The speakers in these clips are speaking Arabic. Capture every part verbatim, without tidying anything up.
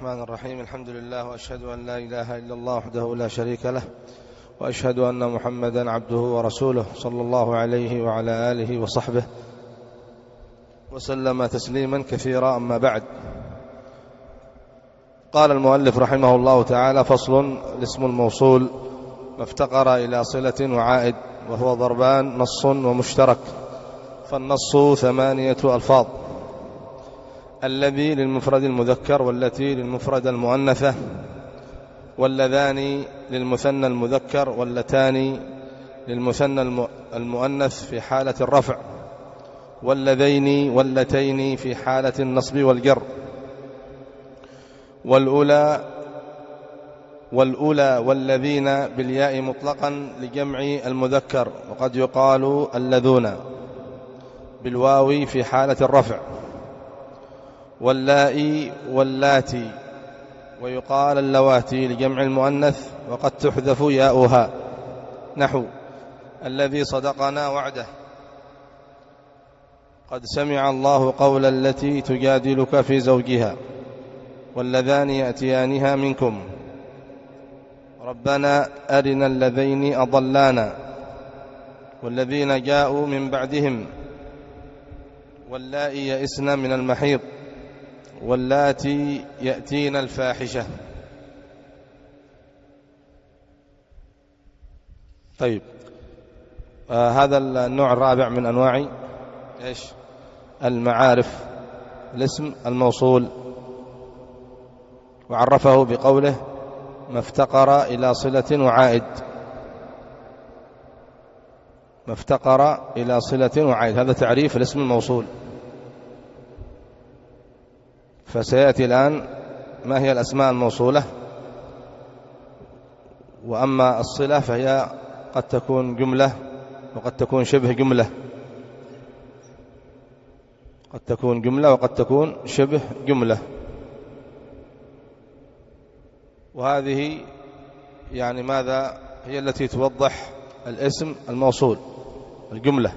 الرحمن الرحيم. الحمد لله، وأشهد أن لا إله إلا الله وحده لا شريك له، وأشهد أن محمدا عبده ورسوله صلى الله عليه وعلى آله وصحبه وسلم تسليما كثيرا. أما بعد، قال المؤلف رحمه الله تعالى: فصل: الاسم الموصول ما افتقر إلى صلة وعائد، وهو ضربان: نص ومشترك. فالنص ثمانية ألفاظ: الذي للمفرد المذكر، والتي للمفرد المؤنثة، واللذان للمثنى المذكر، واللتان للمثنى المؤنث في حالة الرفع، واللذين واللتين في حالة النصب والجر، والأولى والأولى والذين بالياء مطلقا لجمع المذكر، وقد يقال اللذون بالواو في حالة الرفع، واللائي واللاتي، ويقال اللواتي لجمع المؤنث، وقد تحذف ياؤها، نحو: الذي صدقنا وعده، قد سمع الله قول التي تجادلك في زوجها، واللذان يأتيانها منكم، ربنا أرنا اللذين أضلانا، والذين جاءوا من بعدهم، واللائي يئسن من المحيض، واللاتي يأتين الفاحشة. طيب، آه هذا النوع الرابع من أنواع إيش؟ المعارف، الاسم الموصول، وعرفه بقوله: ما افتقر إلى صلة وعائد. ما افتقر إلى صلة وعائد، هذا تعريف الاسم الموصول. فسيأتي الآن ما هي الأسماء الموصولة. وأما الصلة فهي قد تكون جملة، وقد تكون شبه جملة. قد تكون جملة وقد تكون شبه جملة. وهذه يعني ماذا هي التي توضح الاسم الموصول. الجملة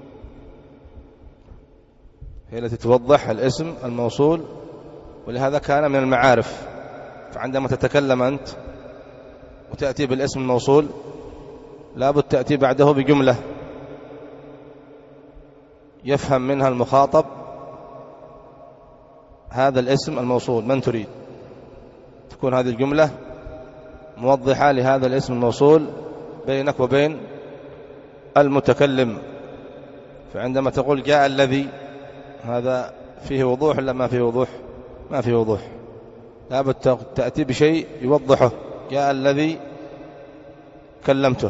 هي التي توضح الاسم الموصول، ولهذا كان من المعارف. فعندما تتكلم أنت وتأتي بالاسم الموصول لابد تأتي بعده بجملة يفهم منها المخاطب هذا الاسم الموصول من تريد. تكون هذه الجملة موضحة لهذا الاسم الموصول بينك وبين المتكلم. فعندما تقول جاء الذي، هذا فيه وضوح ولا ما فيه وضوح؟ ما فيه وضوح. لابد تأتي بشيء يوضحه. جاء الذي كلمته،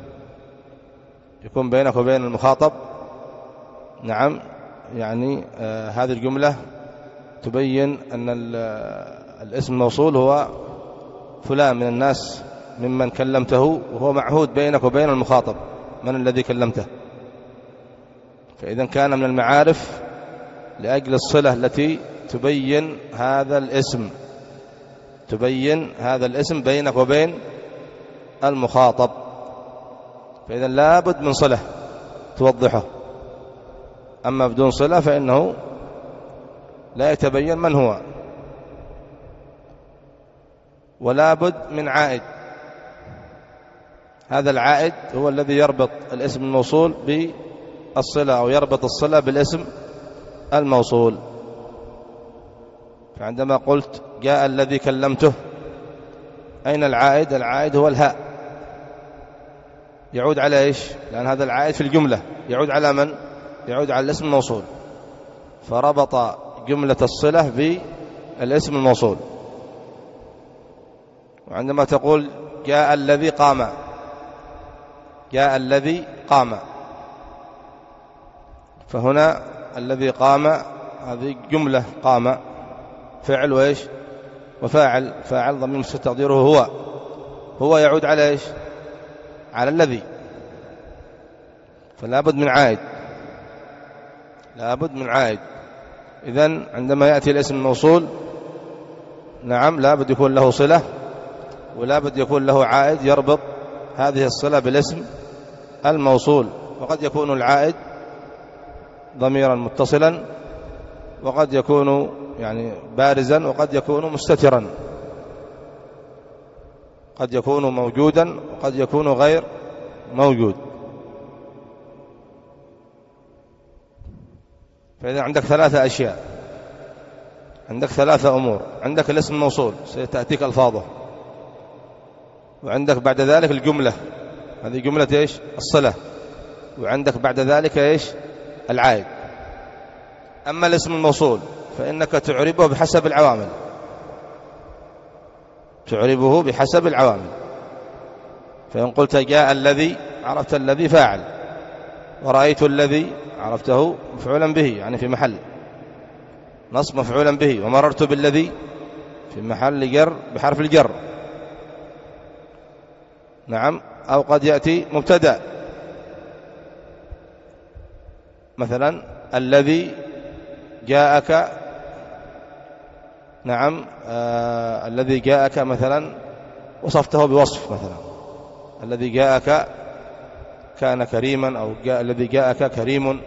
يكون بينك وبين المخاطب نعم يعني آه هذه الجملة تبين أن الاسم الموصول هو فلان من الناس ممن كلمته، وهو معهود بينك وبين المخاطب من الذي كلمته. فإذا كان من المعارف لأجل الصلة التي تبين هذا الاسم، تبين هذا الاسم بينك وبين المخاطب. فإذا لا بد من صلة توضحه. أما بدون صلة فإنه لا يتبين من هو. ولا بد من عائد. هذا العائد هو الذي يربط الاسم الموصول بالصلة، أو يربط الصلة بالاسم الموصول. فعندما قلت جاء الذي كلمته، أين العائد؟ العائد هو الهاء، يعود على إيش؟ لأن هذا العائد في الجملة يعود على من؟ يعود على الاسم الموصول. فربط جملة الصلة بالاسم الموصول. وعندما تقول جاء الذي قام، جاء الذي قام، فهنا الذي قام هذه جملة، قام فعل وإيش؟ وفاعل. فاعل ضمير مستتر تقديره هو. هو يعود على إيش؟ على الذي. فلا بد من عائد، لا بد من عائد. إذن عندما يأتي الاسم الموصول نعم لا بد يكون له صلة، ولا بد يكون له عائد يربط هذه الصلة بالاسم الموصول. وقد يكون العائد ضميرا متصلا، وقد يكون يعني بارزا وقد يكون مستترا، قد يكون موجودا وقد يكون غير موجود. فإذا عندك ثلاثة أشياء، عندك ثلاثة أمور، عندك الاسم الموصول ستأتيك ألفاظه، وعندك بعد ذلك الجملة، هذه جملة إيش؟ الصلة، وعندك بعد ذلك إيش؟ العائد. أما الاسم الموصول فإنك تعربه بحسب العوامل، تعربه بحسب العوامل. فإن قلت جاء الذي عرفت الذي فاعل، ورأيت الذي عرفته مفعولا به يعني في محل نصب مفعولا به، ومررت بالذي في محل جر بحرف الجر. نعم. أو قد يأتي مبتدأ، مثلا الذي جاءك، نعم آه الذي جاءك مثلا وصفته بوصف، مثلا الذي جاءك كان كريما، أو جاء الذي جاءك كريم،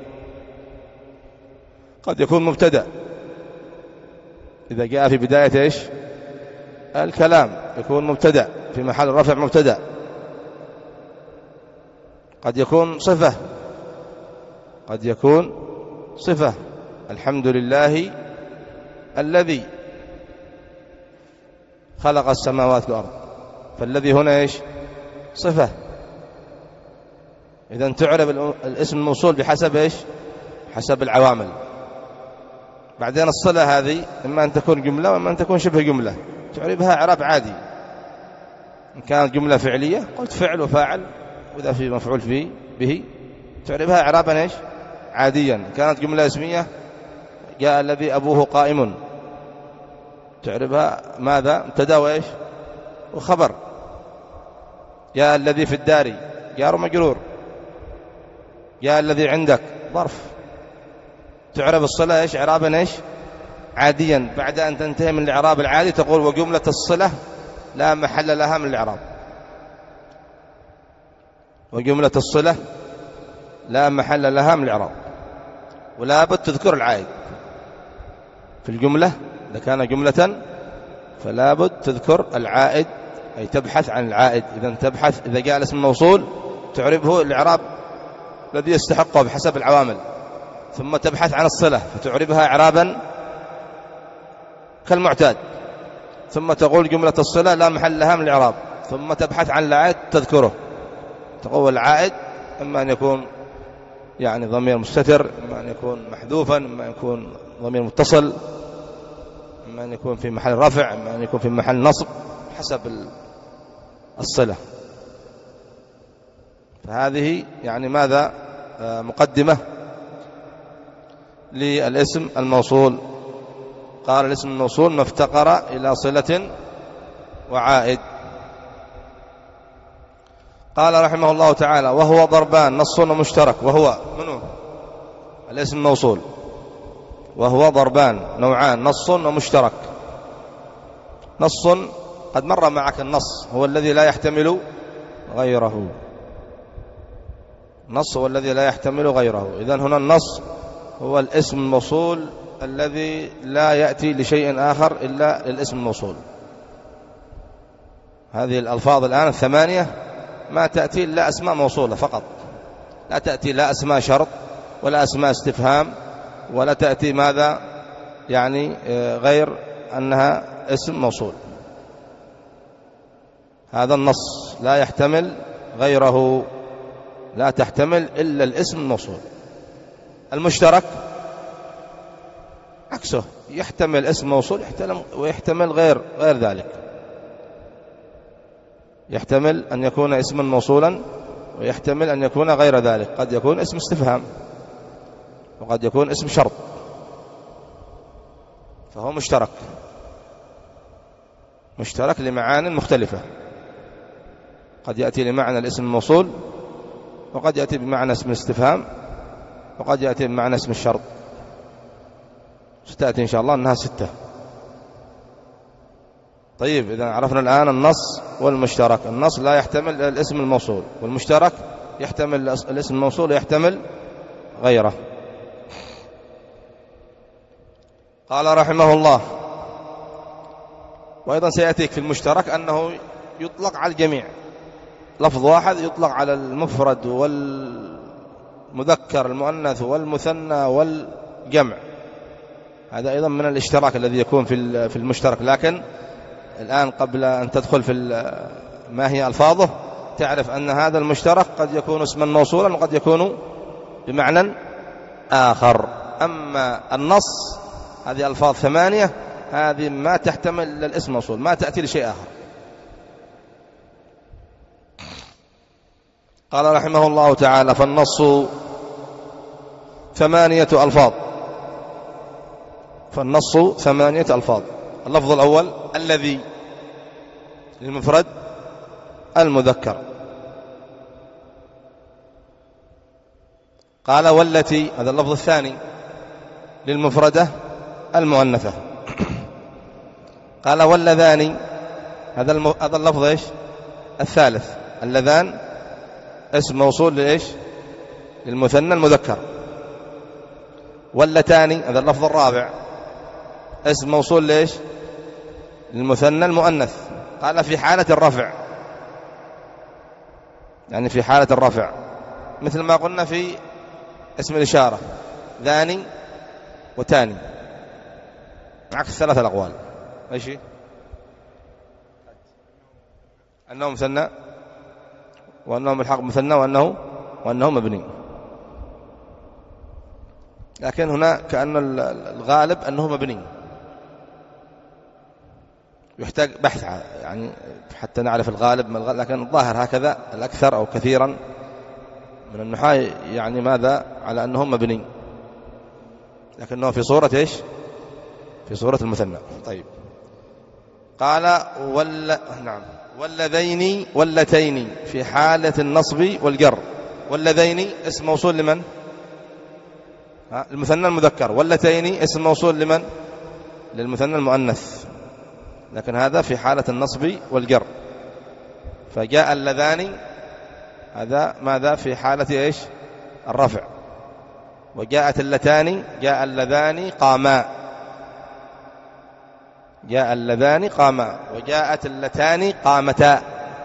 قد يكون مبتدأ إذا جاء في بداية إيش؟ الكلام يكون مبتدأ في محل رفع مبتدأ. قد يكون صفة، قد يكون صفة، الحمد لله الذي خلق السماوات والأرض، فالذي هنا إيش؟ صفة. إذن تعرف الاسم الموصول بحسب إيش؟ حسب العوامل. بعدين الصلة هذه إما أن تكون جملة وإما أن تكون شبه جملة، تعربها إعراب عادي. إن كانت جملة فعلية قلت فعل وفاعل، وإذا في مفعول به به تعربها إعرابا إيش؟ عاديا. إن كانت جملة اسمية جاء الذي أبوه قائم، تعربها ماذا؟ مبتدا وإيش؟ وخبر. جاء الذي في الدار جار مجرور. جاء الذي عندك ظرف. تعرب الصلة إيش؟ إعرابا إيش؟ عاديا. بعد أن تنتهي من الإعراب العادي تقول وجملة الصلة لا محل لها من الإعراب. وجملة الصلة لا محل لها من الإعراب، ولا بد تذكر العائد في الجملة. إذا كان جملة فلا بد تذكر العائد، أي تبحث عن العائد. إذا تبحث، إذا جاء الاسم الموصول تعربه الإعراب الذي يستحقه بحسب العوامل، ثم تبحث عن الصلة فتعربها إعرابا كالمعتاد، ثم تقول جملة الصلة لا محل لها من الإعراب، ثم تبحث عن العائد تذكره. تقول العائد إما أن يكون يعني ضمير مستتر، إما أن يكون محذوفا، إما أن يكون ضمير متصل، إما أن يكون في محل رفع، إما أن يكون في محل نصب، حسب الصلة. فهذه يعني ماذا؟ مقدمة للاسم الموصول. قال الاسم الموصول ما افتقر إلى صلة وعائد. قال رحمه الله تعالى وهو ضربان نص ومشترك. وهو منه الاسم الموصول، وهو ضربان نوعان، نص ومشترك. نص قد مر معك النص هو الذي لا يحتمل غيره، النص هو الذي لا يحتمل غيره. إذن هنا النص هو الاسم الموصول الذي لا يأتي لشيء آخر إلا للاسم الموصول. هذه الألفاظ الآن الثمانية ما تأتي إلا أسماء موصولة فقط، لا تأتي لا أسماء شرط ولا أسماء استفهام، ولا تأتي ماذا يعني غير أنها اسم موصول. هذا النص لا يحتمل غيره، لا تحتمل إلا الاسم الموصول. المشترك عكسه، يحتمل اسم موصول ويحتمل غير غير ذلك. يحتمل أن يكون اسما موصولا ويحتمل أن يكون غير ذلك. قد يكون اسم استفهام وقد يكون اسم شرط، فهو مشترك، مشترك لمعان مختلفة. قد يأتي لمعنى الاسم الموصول، وقد يأتي بمعنى اسم الاستفهام، وقد يأتي بمعنى اسم الشرط. ستأتي إن شاء الله أنها ستة. طيب، إذا عرفنا الآن النص والمشترك. النص لا يحتمل الاسم الموصول، والمشترك يحتمل الاسم الموصول ويحتمل غيره. قال رحمه الله: وأيضا سيأتيك في المشترك أنه يطلق على الجميع، لفظ واحد يطلق على المفرد والمذكر المؤنث والمثنى والجمع. هذا أيضا من الاشتراك الذي يكون في المشترك. لكن الآن قبل أن تدخل في ما هي ألفاظه تعرف أن هذا المشترك قد يكون اسما موصولا وقد يكون بمعنى آخر. أما النص هذه ألفاظ ثمانية، هذه ما تحتمل للاسم موصول، ما تأتي لشيء آخر. قال رحمه الله تعالى: فالنص ثمانية ألفاظ. فالنص ثمانية ألفاظ. اللفظ الأول الذي للمفرد المذكر. قال: والتي، هذا اللفظ الثاني للمفردة المؤنثة. قال: واللذان، هذا الم... هذا اللفظ ايش؟ الثالث. اللذان اسم موصول لإيش؟ للمثنى المذكر. واللتان، هذا اللفظ الرابع، اسم موصول لإيش؟ للمثنى المؤنث. قال: في حالة الرفع، يعني في حالة الرفع، مثل ما قلنا في اسم الإشارة: ذاني وتاني، عكس ثلاثة الأقوال. ايش؟ أنه مثنى، وأنه ملحق مثنى، وأنه وأنه مبني. لكن هنا كأن الغالب أنه مبني، يحتاج بحث يعني حتى نعرف الغالب من الغالب، لكن الظاهر هكذا الأكثر أو كثيرا من النحاة يعني ماذا؟ على أنه مبني، لكنه في صورة إيش؟ في صورة المثنى. طيب. قال: ولا نعم واللذين واللتين في حالة النصب والجر. واللذين اسم موصول لمن؟ المثنى المذكر. واللتين اسم موصول لمن؟ للمثنى المؤنث، لكن هذا في حالة النصب والجر. فجاء اللذان، هذا ماذا؟ في حالة إيش؟ الرفع. وجاءت اللتان، جاء اللذان قاما، جاء اللذان قاما، وجاءت اللتان قامتا.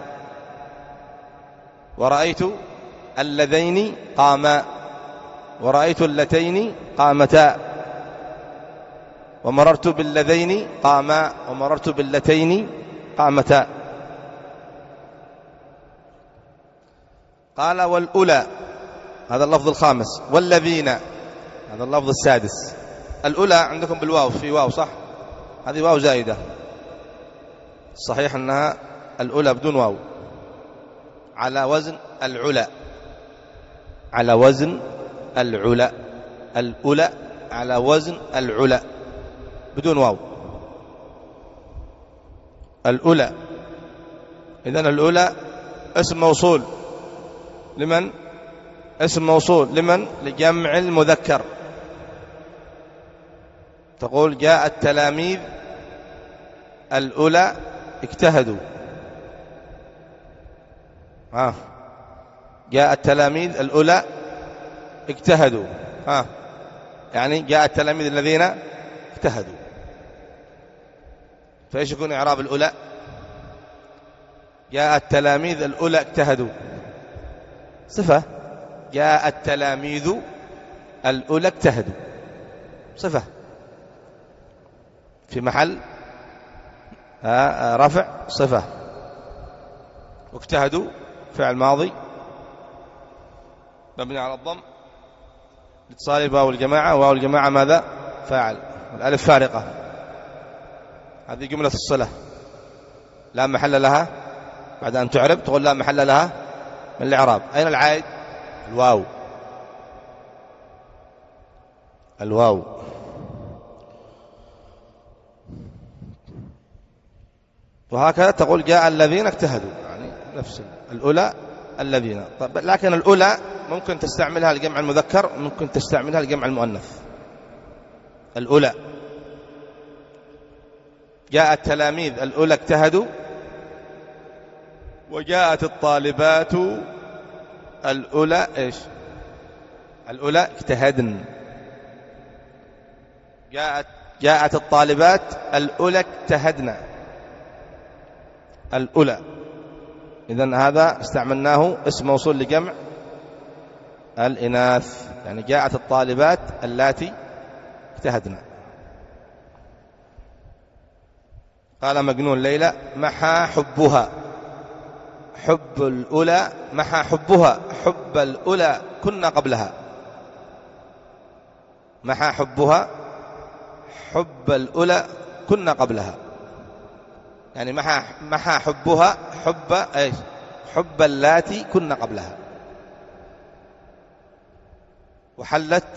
ورأيت اللذين قاما، ورأيت اللتين قامتا، ومررت باللذين قاما، ومررت باللتين قامتا. قال: والأولى، هذا اللفظ الخامس. والذين، هذا اللفظ السادس. الأولى عندكم بالواو، في واو صح؟ هذه واو زائدة، صحيح أنها الأولى بدون واو، على وزن العلا، على وزن العلا. الأولى على وزن العلا بدون واو. الأولى، إذن الأولى اسم موصول لمن؟ اسم موصول لمن؟ لجمع المذكر. تقول: جاء التلاميذ الأولى اجتهدوا. ها، جاء التلاميذ الأولى اجتهدوا. ها، يعني جاء التلاميذ الذين اجتهدوا. فإيش يكون إعراب الأولى؟ جاء التلاميذ الأولى اجتهدوا، صفة. جاء التلاميذ الأولى اجتهدوا، صفة في محل رفع، صفة. واجتهدوا فعل ماضي مبني على الضم لاتصال واو الجماعة. واو الجماعة ماذا؟ فاعل. الألف فارقة، هذه جملة الصلة لا محل لها، بعد أن تعرب تقول لا محل لها من الإعراب. أين العائد؟ الواو، الواو. وهكذا تقول: جاء الذين اجتهدوا، يعني نفس الأولى الذين. طيب، لكن الأولى ممكن تستعملها لجمع المذكر، ممكن تستعملها لجمع المؤنث. الأولى، جاء التلاميذ الأولى اجتهدوا، وجاءت الطالبات الأولى إيش؟ الأولى اجتهدن. جاءت جاءت الطالبات الأولى اجتهدنا، الأولى، إذن هذا استعملناه اسم موصول لجمع الإناث، يعني جاءت الطالبات اللاتي اجتهدنا. قال مجنون ليلى محى حبها، حب الأولى محى حبها، حب الأولى كنا قبلها، محى حبها حب الأولى كنا قبلها، يعني محى محى حبها حب ايش؟ حب اللاتي كنا قبلها. وحلت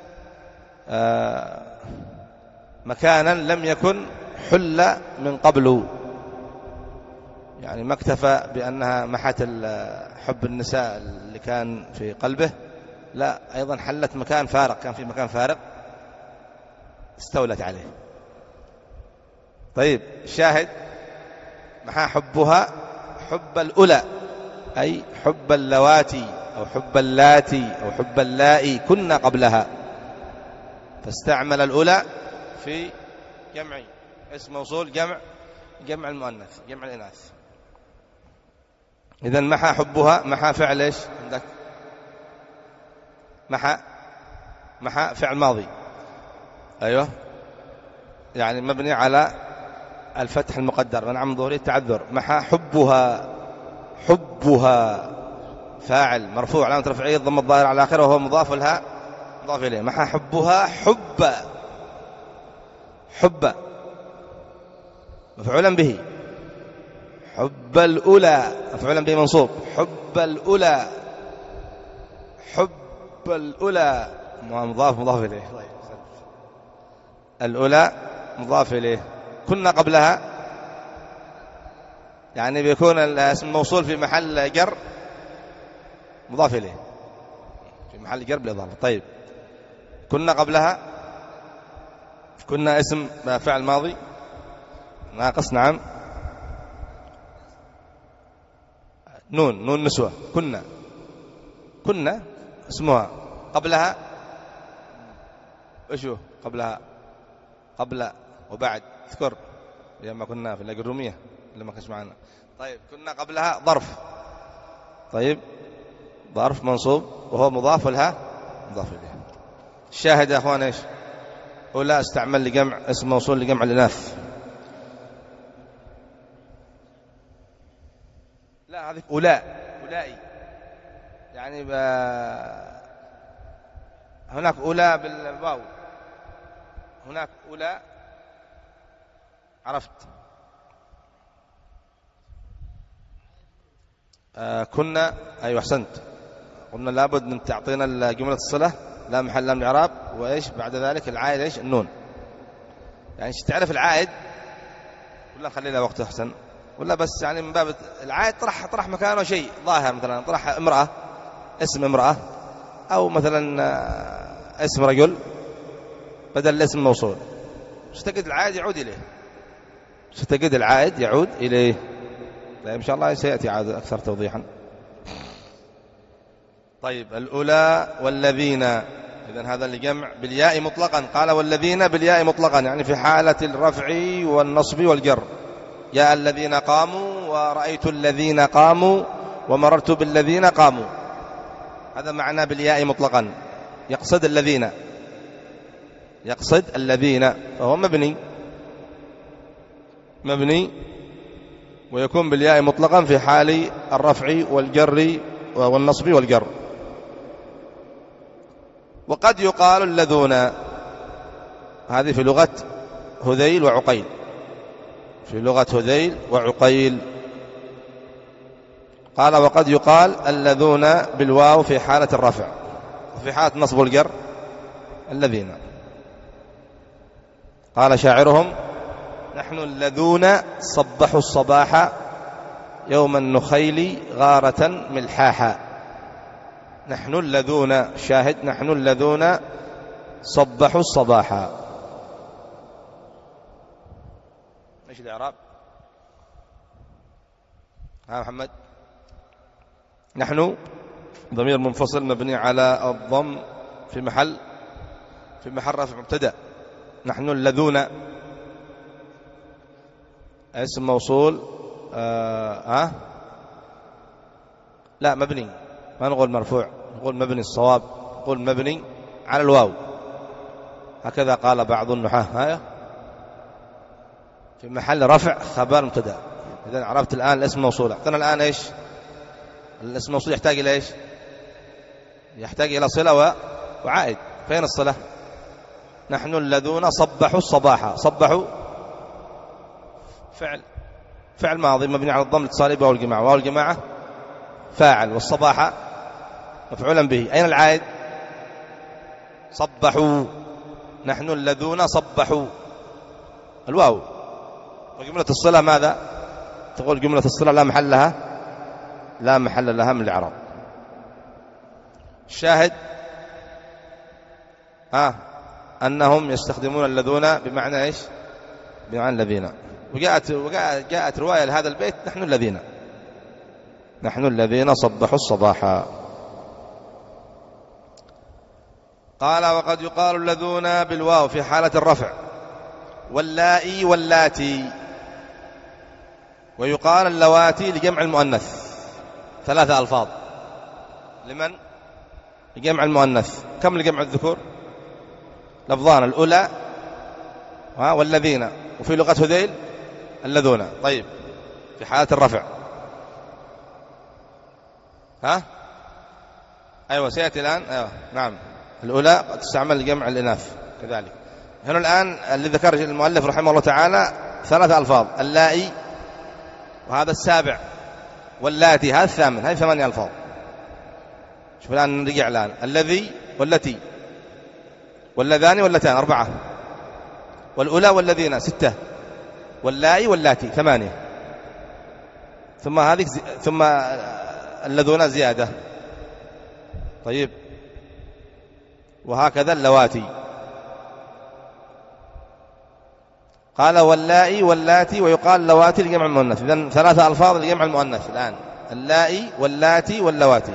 آه مكانا لم يكن حل من قبل، يعني ما اكتفى بأنها محت حب النساء اللي كان في قلبه، لا، أيضا حلت مكان فارق، كان في مكان فارق استولت عليه. طيب الشاهد محى حبها حب الأولى، أي حب اللواتي أو حب اللاتي أو حب اللائي كنا قبلها، فاستعمل الأولى في جمع اسم موصول جمع جمع المؤنث جمع الإناث. إذن محى حبها، محى فعل ايش عندك؟ محى محى فعل ماضي، أيوه، يعني مبني على الفتح المقدر منع من ظهوره التعذر. محى حبها، حبها فاعل مرفوع علامة رفعه الضمة الظاهرة على آخره وهو مضاف لها مضاف إليه. محى حبها حب، حب مفعولا به، حب الأولى مفعولا به منصوب، حب الأولى حب الأولى مضاف مضاف إليه، الأولى مضاف إليه، كنا قبلها، يعني بيكون الاسم الموصول في محل جر مضاف إليه، في محل جر بالإضافة. طيب كنا قبلها، كنا اسم فعل ماضي ناقص، نعم، نون نون نسوة، كنا كنا اسمها، قبلها ايش هو قبلها؟ قبل وبعد، اذكر لما كنا في اللغة الرومية لما كنت معنا. طيب كنا قبلها ظرف، طيب ظرف منصوب وهو مضاف لها مضاف إليه. الشاهد يا أخوان ايش؟ أولى استعمل لجمع اسم موصول لجمع الإناث. لا هذه أولاء، أولئي، يعني ب... هناك أولى بالواو، هناك أولى، عرفت؟ آه كنا، أيوة أحسنت، قلنا لابد من تعطينا جملة الصلة لا محل من الإعراب، وإيش بعد ذلك العائد إيش؟ النون. يعني تعرف العائد ولا خلي له وقت أحسن، ولا بس يعني من باب العائد طرح طرح مكانه شيء ظاهر، مثلا طرح امرأة، اسم امرأة، أو مثلا اسم رجل بدل الاسم الموصول، ستجد العائد يعود إليه، ستجد العائد يعود إليه. طيب إن شاء الله سيأتي عاد أكثر توضيحا. طيب الأولى والذين، إذن هذا اللي جمع بالياء مطلقا، قال والذين بالياء مطلقا، يعني في حالة الرفع والنصب والجر. يا الذين قاموا، ورأيت الذين قاموا، ومررت بالذين قاموا، هذا معنى بالياء مطلقا، يقصد الذين، يقصد الذين، فهو مبني مبني ويكون بالياء مطلقا في حال الرفع والجر والنصب والجر. وقد يقال الذون، هذه في لغة هذيل وعقيل، في لغة هذيل وعقيل. قال وقد يقال الذون بالواو في حالة الرفع، وفي حالة النصب والجر الذين. قال شاعرهم نحن الذون صبحوا الصباح يوم النخيل غارة ملحاحا. نحن الذون، شاهد نحن الذون صبحوا الصباح. ايش الإعراب؟ ها محمد. نحن ضمير منفصل مبني على الضم في محل في محل رفع مبتدأ، نحن الذون اسم موصول آه, آه لا مبني، ما نقول مرفوع، نقول مبني. الصواب نقول مبني على الواو، هكذا قال بعض النحاة. هاي في محل رفع خبر مبتدا. إذن عرفت الآن الاسم موصول. أعطنا الآن إيش الاسم موصول؟ يحتاج إلى إيش؟ يحتاج إلى صلة وعائد. فين الصلة؟ نحن الذين صبحوا الصباح. صبحوا فعل فعل ماضي مبني على الضم الاتصالي بواو الجماعة، واو الجماعة فاعل، والصباح مفعولا به. أين العائد؟ صبحوا. نحن الذين صبحوا الواو. وجملة الصلة ماذا؟ تقول جملة الصلة لا محل لها لا محل لها من الإعراب. الشاهد آه أنهم يستخدمون الذين بمعنى إيش؟ بمعنى الذين. وجاءت وجاءت جاءت رواية لهذا البيت نحن الذين نحن الذين صبحوا الصباح. قال وقد يقال الذين بالواو في حالة الرفع، واللائي واللاتي، ويقال اللواتي لجمع المؤنث. ثلاثة ألفاظ لمن؟ لجمع المؤنث. كم لجمع الذكور؟ لفظان، الأولى والذين، وفي لغة هذيل الذين. طيب في حالة الرفع ها أيوة سيأتي الآن. أيوة نعم، الأولى قد تستعمل لجمع الإناث كذلك. هنا الآن اللي ذكر المؤلف رحمه الله تعالى ثلاثة ألفاظ، اللائي وهذا السابع، واللاتي هذا الثامن، هذه ثمانية ألفاظ. شوف الآن نرجع الآن، الذي والتي واللذان واللتان أربعة، والأولى والذين ستة، واللائي واللاتي ثمانية، ثم هذه ثم اللذون زيادة. طيب وهكذا اللواتي. قال واللائي واللاتي، ويقال اللواتي لجمع المؤنث. إذن ثلاثة ألفاظ لجمع المؤنث الآن، اللائي واللاتي واللواتي.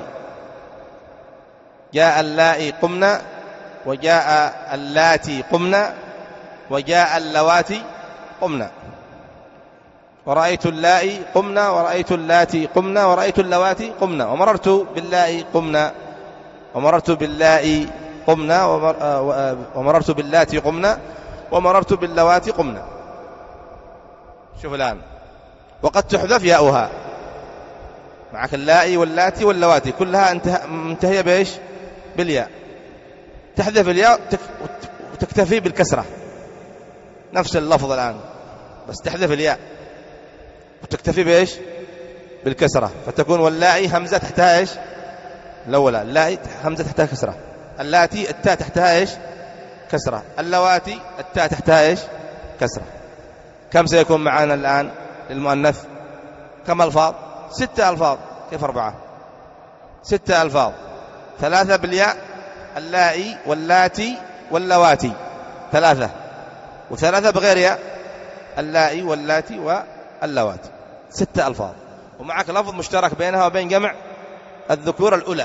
جاء اللائي قمنا، وجاء اللاتي قمنا، وجاء اللواتي قمنا. ورأيت اللائي قمنا، ورأيت اللاتي قمنا، ورأيت اللواتي قمنا، ومررت باللائي قمنا، ومررت باللائي قمنا، ومررت باللاتي قمنا، ومررت باللواتي قمنا. شوف الآن، وقد تحذف ياؤها. معك اللائي واللاتي واللواتي كلها منتهية بإيش؟ بالياء. تحذف الياء وتكتفي بالكسرة، نفس اللفظ الآن، بس تحذف الياء وتكتفي بإيش؟ بالكسرة، فتكون واللائي همزة تحتها إيش؟ الأولى اللائي همزة تحتها كسرة، اللاتي التاء تحتها إيش؟ كسرة، اللواتي التاء تحتها إيش؟ كسرة. كم سيكون معنا الآن للمؤنث؟ كم ألفاظ؟ ستة ألفاظ. كيف أربعة؟ ستة ألفاظ، ثلاثة بالياء، اللائي واللاتي واللواتي ثلاثة، وثلاثة بغير ياء، اللائي واللاتي واللواتي. ستة ألفاظ، ومعك لفظ مشترك بينها وبين جمع الذكور الأولى.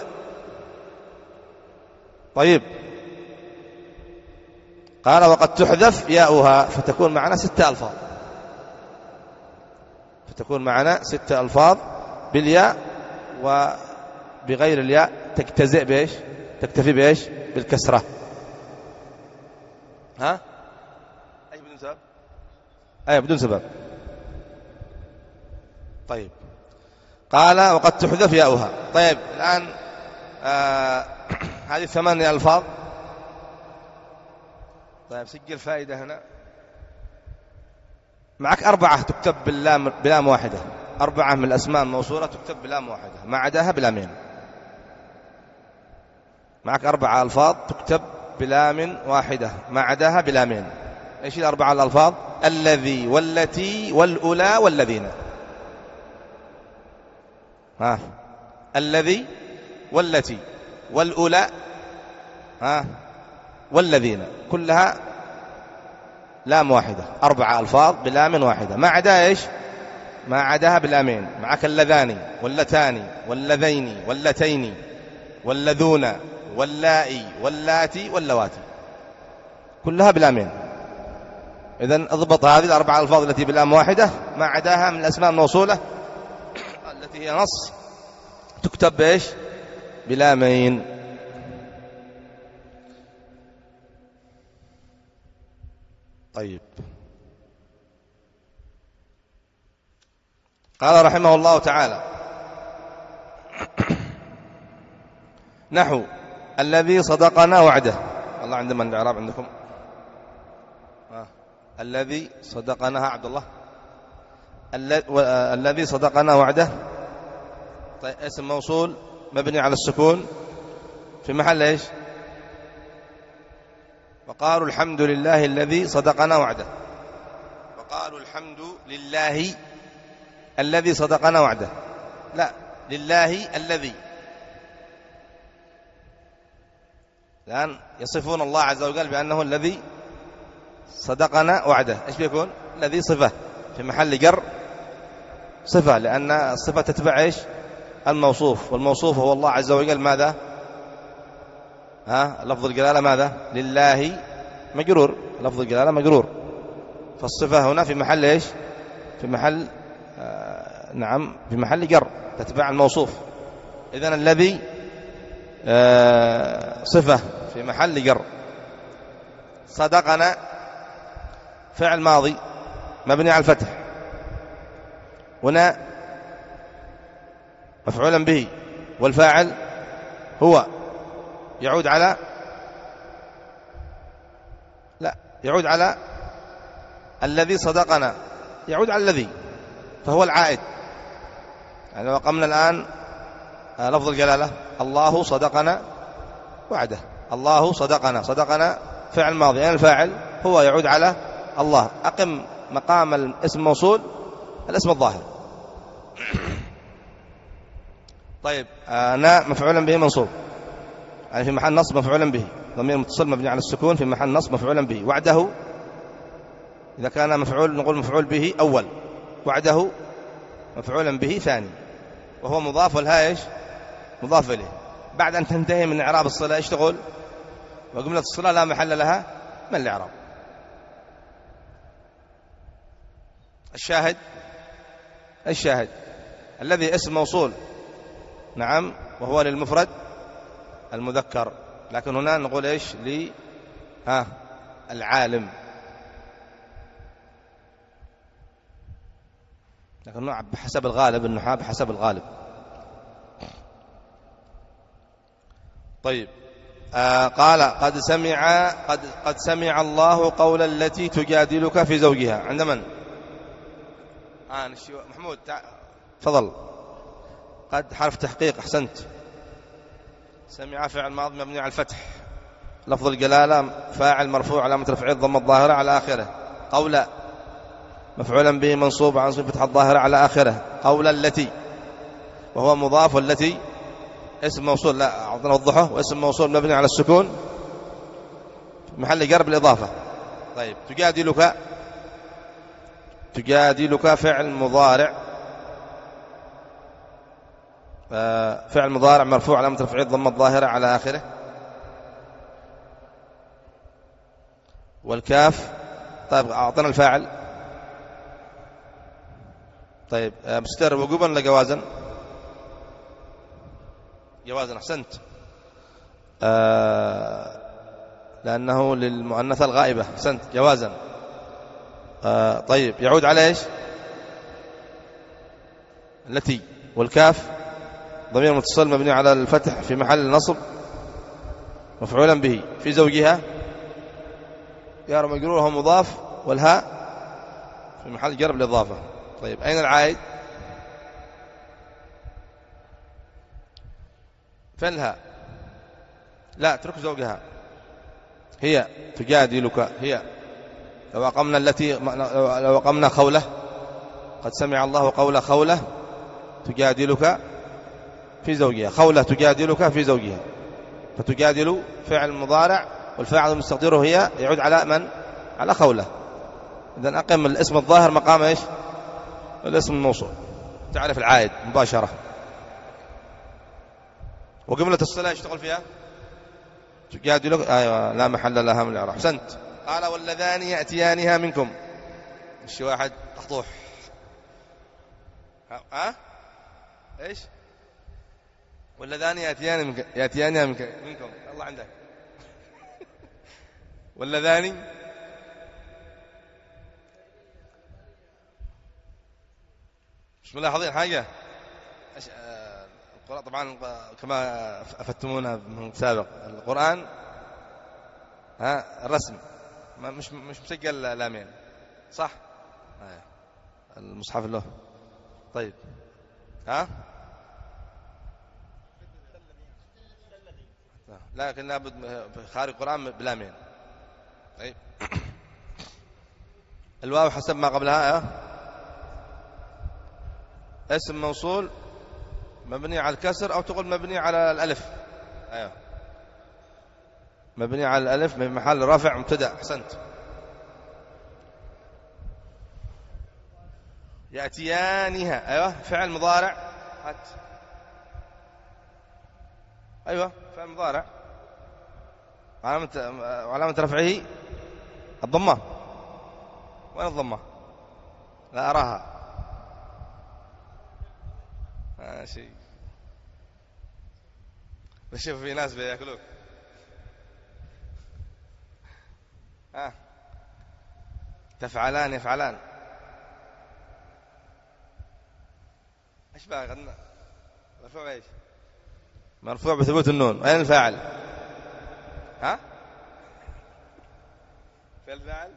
طيب قال وقد تحذف ياؤها، فتكون معنا ستة ألفاظ، فتكون معنا ستة ألفاظ بالياء، وبغير الياء تجتزئ بإيش؟ تكتفي بإيش؟ بالكسرة. ها؟ أي بدون سبب؟ أي بدون سبب. طيب قال وقد تحذف ياؤها. طيب الآن آه هذه ثمانية ألفاظ. طيب سجل فائدة هنا، معك أربعة تكتب باللام بلام واحدة، أربعة من الأسماء الموصولة تكتب بلام واحدة، ما عداها بلامين. معك أربعة ألفاظ تكتب بلام واحدة، ما عداها بلامين. إيش الأربعة الألفاظ؟ الذي والتي والأولى والذين. ها الذي والتي والأولى ها والذين، كلها لام واحدة، أربعة ألفاظ بلام واحدة، ما عدا إيش؟ ما عداها باللامين. معك اللذان واللتان واللذين واللتين واللذون واللائي واللاتي واللواتي، كلها بلامين. إذن اضبط هذه الأربع ألفاظ التي باللام واحدة ما عداها من الأسماء الموصولة التي هي نص تكتب بإيش؟ بلامين. طيب، قال رحمه الله تعالى: نحو الذي صدقنا وعده. الله عندما الإعراب عندكم آه. الذي صدقنا عبد الله الذي صدقنا وعده. طيب، اسم موصول مبني على السكون في محل ايش؟ وقالوا الحمد لله الذي صدقنا وعده. وقالوا الحمد لله الذي صدقنا وعده. لا، لله الذي. الآن يصفون الله عز وجل بأنه الذي صدقنا وعده. ايش بيكون؟ الذي صفة في محل جر صفة، لأن الصفة تتبع ايش؟ الموصوف، والموصوف هو الله عز وجل. ماذا؟ ها لفظ الجلالة ماذا؟ لله مجرور، لفظ الجلالة مجرور، فالصفة هنا في محل ايش؟ في محل آه نعم في محل جر تتبع الموصوف. إذن الذي آه صفة في محل جر. صدقنا فعل ماضي مبني على الفتح، هنا مفعولا به، والفاعل هو يعود على لا يعود على الذي صدقنا، يعود على الذي، فهو العائد. يعني لو قمنا الآن لفظ الجلالة الله صدقنا وعده. الله صدقنا، صدقنا فعل ماضي، أين الفاعل؟ هو يعود على الله. أقم مقام الاسم الموصول الاسم الظاهر. طيب، أنا مفعولا به منصوب، يعني في محل نصب مفعولا به، ضمير متصل مبني على السكون في محل نصب مفعولا به. وعده إذا كان مفعول نقول مفعول به أول، وعده مفعولا به ثاني، وهو مضاف، والهاء ايش؟ مضاف إليه. بعد أن تنتهي من إعراب الصلة ايش تقول؟ وجملة الصلة لا محل لها من الإعراب. الشاهد الشاهد الذي اسم موصول نعم، وهو للمفرد المذكر، لكن هنا نقول ايش؟ لي ها العالم، لكن بحسب الغالب، النحاة بحسب الغالب. طيب، آه قال قد سمع قد قد سمع الله قول التي تجادلك في زوجها. عند من؟ آه محمود تفضل. قد حرف تحقيق، أحسنت. سمع فعل ماضي مبني على الفتح، لفظ الجلالة فاعل مرفوع علامة رفعه الضمة الظاهرة على آخره. قول مفعولا به منصوب عن صفة الظاهرة على آخره. قول التي وهو مضاف، والتي اسم موصول، لا أعطنا وضحه، واسم موصول مبني على السكون محل جر بالإضافة. طيب، تجادلك تجادلك فعل مضارع، فعل مضارع مرفوع علامة رفعه الضمة الظاهرة على آخره. والكاف طيب أعطنا الفاعل. طيب، مستر وجوبا ولا جوازا؟ جوازا، أحسنت. آه لأنه للمؤنثة الغائبة، أحسنت، جوازا. آه طيب، يعود على إيش؟ التي. والكاف ضمير متصل مبني على الفتح في محل نصب مفعولا به في زوجها، جار مجرور هو مضاف، والهاء في محل جر بالإضافة. طيب، أين العائد؟ فالها لا اترك زوجها، هي تجادلك، هي لو أقمنا التي لو أقمنا خوله، قد سمع الله قول خوله تجادلك في زوجها. خوله تجادلك في زوجها، فتجادل فعل مضارع، والفاعل المستقدر هي يعود على من؟ على خوله. إذن أقم الاسم الظاهر مقام إيش؟ الاسم الموصول، تعرف العائد مباشرة. وجملة الصلة يشتغل فيها تجادلك، أيوة لا محل لها من الإعراب، أحسنت. قال واللذان يأتيانها منكم. مش واحد أخطوح. ها أه؟ إيش واللذان يأتيان منك يأتيانها منك منكم الله عندك واللذان مش ملاحظين حاجة. القرآن طبعا كما أفتمونا من سابق القرآن ها الرسم مش مش مسجل لامين صح المصحف له. طيب ها لكن لابد خارج القرآن بلامين. طيب الواو حسب ما قبلها اسم موصول مبني على الكسر أو تقول مبني على الألف. أيوه مبني على الألف من محل رفع مبتدأ. أحسنت. يأتيانها أيوه فعل مضارع. هات أيوه فعل مضارع علامة علامة رفعه الضمة. وين الضمة؟ لا أراها. آه شيء بشوف في ناس بياكلوك. ها آه. تفعلان يفعلان ايش بقى غنى مرفوع ايش مرفوع بثبوت النون. اين الفاعل؟ ها في الفاعل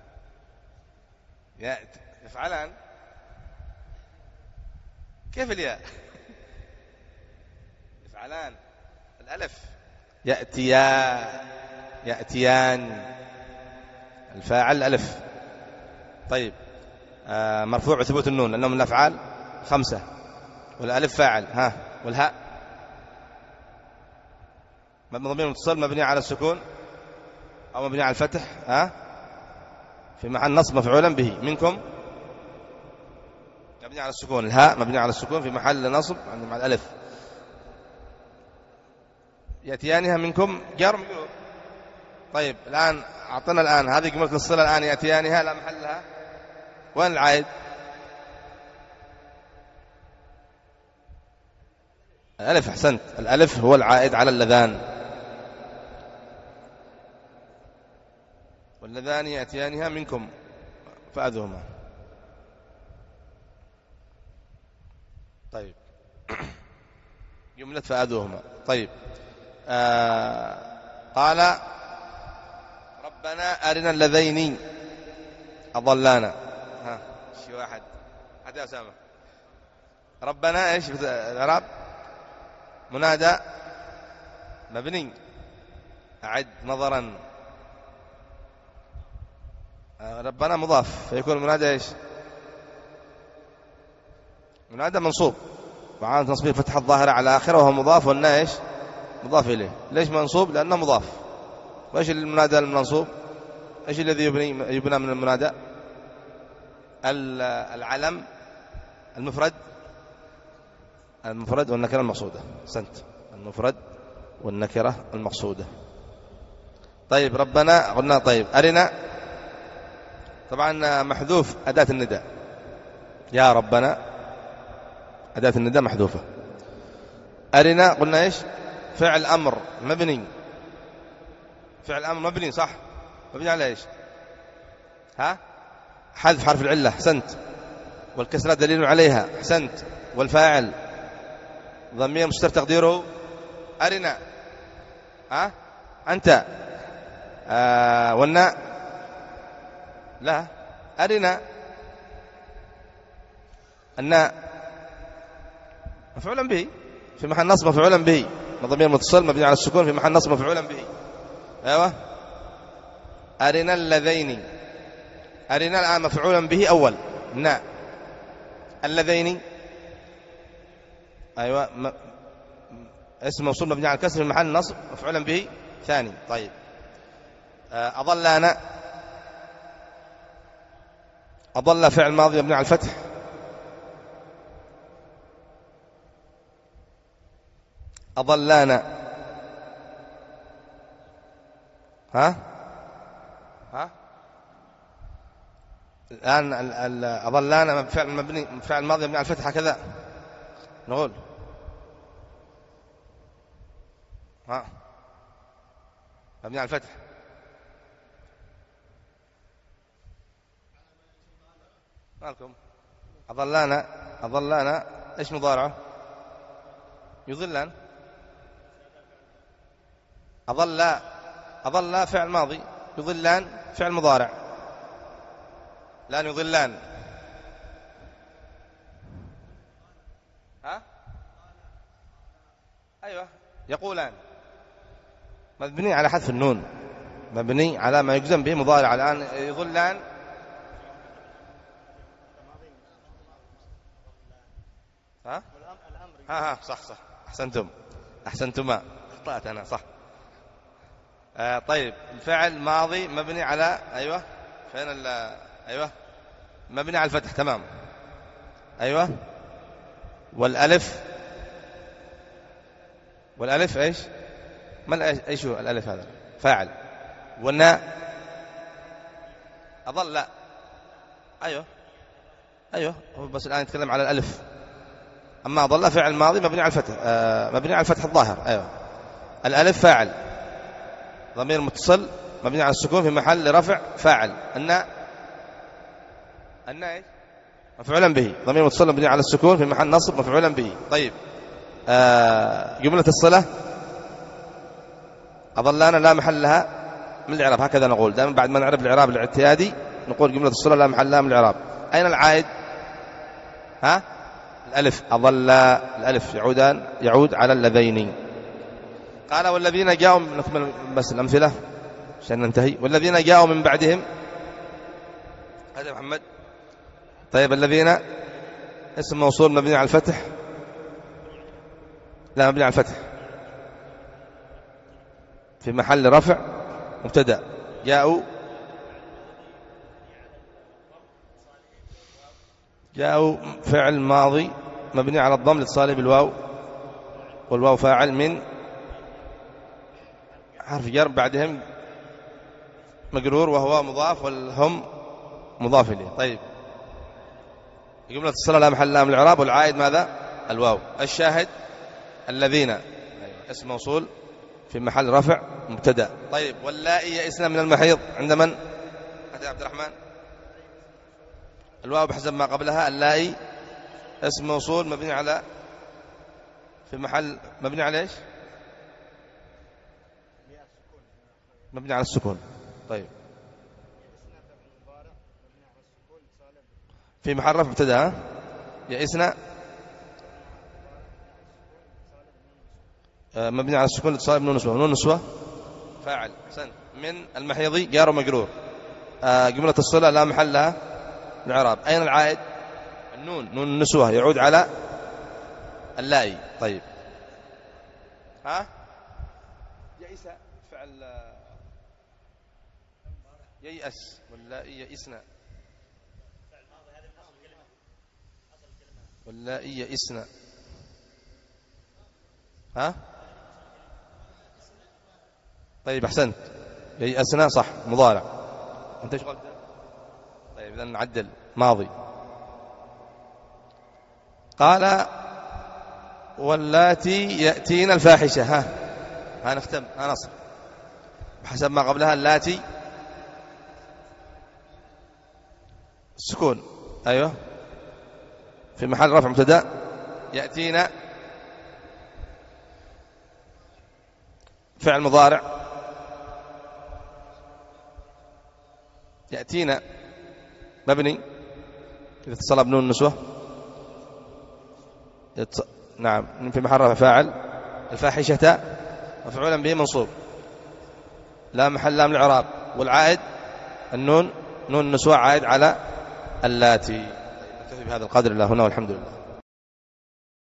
يأتي يفعلان. كيف الياء؟ يفعلان الألف يأتيا يأتيان الفاعل الألف. طيب آه مرفوع بثبوت النون لأنه من الأفعال خمسة والألف فاعل. ها والهاء ضمير متصل مبني على السكون أو مبني على الفتح ها في محل نصب مفعولا به. منكم مبني على السكون. الهاء مبني على السكون في محل نصب مع الألف. يأتيانها منكم جار مجرور. طيب الآن أعطنا الآن هذه جملة الصلة الآن يأتيانها لا محل لها. وين العائد؟ الألف. أحسنت الألف هو العائد على اللذان. واللذان يأتيانها منكم فأذوهما. طيب جملة فأذوهما. طيب آه قال ربنا أرنا اللذين أضلانا. ها شي واحد حتى أسامة. ربنا إيش الإعراب؟ منادى مبني. أعد نظرا. ربنا مضاف فيكون منادى إيش؟ منادى منصوب وعامل تصبير فتح الظاهرة على آخره وهو مضاف والنا إيش؟ مضاف إليه. ليش منصوب؟ لأنه مضاف. وإيش المنادى المنصوب؟ إيش الذي يبني يبنى من المنادى؟ العلم المفرد المفرد والنكرة المقصودة. سنت المفرد والنكرة المقصودة. طيب ربنا قلنا. طيب أرنا طبعا محذوف أداة النداء. يا ربنا أداة النداء محذوفة. أرنا قلنا إيش؟ فعل أمر مبني. فعل أمر مبني صح. مبني على إيش؟ ها حذف حرف العلة. أحسنت. والكسرة دليل عليها. أحسنت. والفاعل ضمير مستتر تقديره أرنا. ها أنت آه والنا لا أرنا. الناء مفعولا به في محل نصب مفعولا به. ضمير متصل مبني على السكون في محل نصب مفعولا به. ايوه أرنا اللذين. أرنا الآن مفعولا به أول ناء. اللذين أيوة م... اسم موصول مبني على الكسر في محل نصب مفعولا به ثاني. طيب أضلانا. أضل فعل ماضي مبني على الفتح. أضلانا. ها ها الآن أضلان فعل مبني فعل ماضي مبني على الفتح هكذا نقول ها مبني على الفتح. مالكم أضلانا أضلانا إيش مضارعه؟ يضلان. أضل أضل فعل ماضي، يضلان فعل مضارع. لان يضلان. ها أيوة يقولان مبني على حذف النون، مبني على ما يجزم به مضارع. الآن يضلان ها ها ها صح صح أحسنتم أحسنتما أخطأت أنا صح. آه طيب الفعل ماضي مبني على أيوة فين ال أيوة مبني على الفتح تمام. أيوة والألف والألف إيش ما إيش هو الألف هذا فاعل. والناء أضل لا أيوة أيوة بس الآن نتكلم على الألف. أما أضل فعل ماضي مبني على الفتح آه مبني على الفتح الظاهر. أيوة الألف فاعل ضمير متصل مبني على السكون في محل رفع فاعل. الناء الناء إيش مفعولا به ضمير متصل مبني على السكون في محل نصب مفعولا به. طيب آه جملة الصلة أضلانا لا محل لها من الإعراب. هكذا نقول دائما بعد ما نعرف الإعراب الاعتيادي نقول جملة الصلة لا محل لها من الإعراب. أين العائد؟ ها الألف أضل الألف يعودان يعود على اللذين. قال والذين جاءوا نكمل بس الأمثلة عشان ننتهي. والذين جاءوا من بعدهم هذا محمد. طيب الذين اسم موصول مبني على الفتح لا مبني على الفتح في محل رفع مبتدأ. جاءوا جاءوا فعل ماضي مبني على الضم لاتصاله بالواو والواو فاعل من حرف جر بعدهم مجرور وهو مضاف والهم مضاف إليه. طيب جملة الصلة لا محل لها من الإعراب والعائد ماذا الواو. الشاهد الذين أيوة. اسم موصول في محل رفع مبتدأ. طيب واللائي يئسن من المحيض عند من يا عبد الرحمن؟ الواو بحسب ما قبلها. اللائي اسم موصول مبني على في محل مبني على ايش مبني على السكون. طيب في محل رفع مبتدأ يئسن مبني على السكون اتصال بنون نسوة. نون نسوة فاعل حسن من المحيض جار ومجرور. جملة الصلة لا محل لها من الإعراب. أين العائد النون نون النسوة يعود على اللائي. طيب ها يئس فعل ييأس واللائي يئسن واللائي يئسن ها طيب أحسنت ييأسنا صح مضارع. أنت ايش قلت؟ طيب إذا نعدل ماضي. قال واللاتي يأتين الفاحشة. ها ها نختم ها نصر بحسب ما قبلها. اللاتي السكون أيوه في محل رفع مبتدأ. يأتين فعل مضارع. يأتينا مبني إذا اتصل بنون النسوة يتص... نعم في محل رفع فاعل. الفاحشة مفعولا به منصوب لا محل لا من الإعراب. والعائد النون نون النسوة عائد على اللاتي. نكتفي بهذا القدر الله هنا والحمد لله.